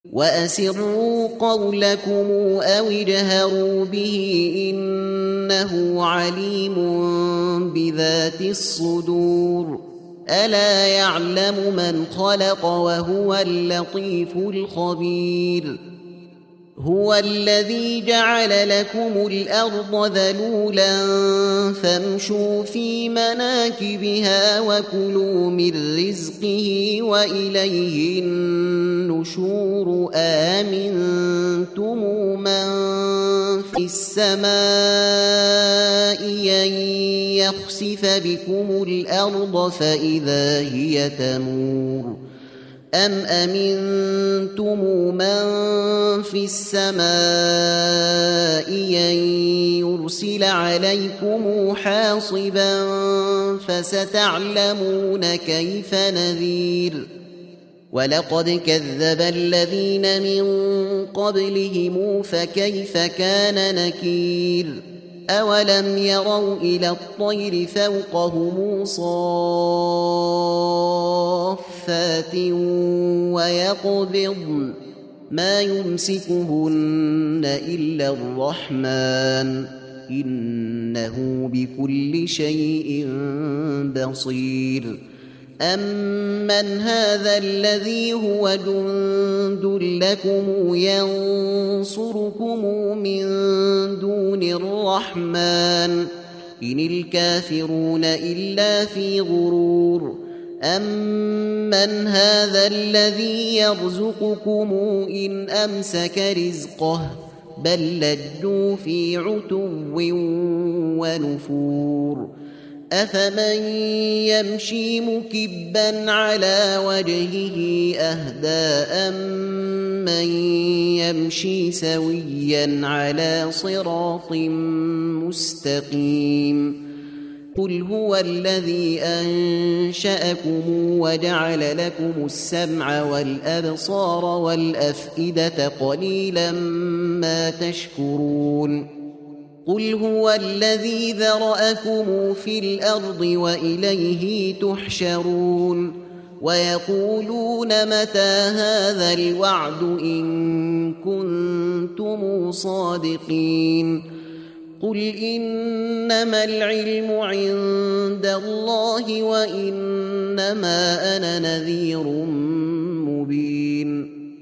وأسروا قولكم أو اجهروا به إنه عليم بذات الصدور ألا يعلم من خلق وهو اللطيف الخبير هو الذي جعل لكم الأرض ذلولا فامشوا في مناكبها وكلوا من رزقه وإليه النشور أأمنتم من في السماء أن يخسف بكم الأرض فإذا هي تمور أم أمنتم من في السماء أن يرسل عليكم حاصبا فستعلمون كيف نذير ولقد كذب الذين من قبلهم فكيف كان نكير أولم يروا إلى الطير فوقهم صافات ويقبضن ما يمسكهن إلا الرحمن إنه بكل شيء بصير أمن هذا الذي هو جند لكم ينصركم من دون الرحمن إن الكافرون إلا في غرور أمن هذا الذي يرزقكم إن أمسك رزقه بل لجوا في عتو ونفور أفمن يمشي مكبا على وجهه أهدى أمن يمشي سويا على صراط مستقيم قل هو الذي أنشأكم وجعل لكم السمع والأبصار والأفئدة قليلا ما تشكرون قل هو الذي ذرأكم في الأرض وإليه تحشرون ويقولون متى هذا الوعد إن كنتم صادقين قل إنما العلم عند الله وإنما أنا نذير مبين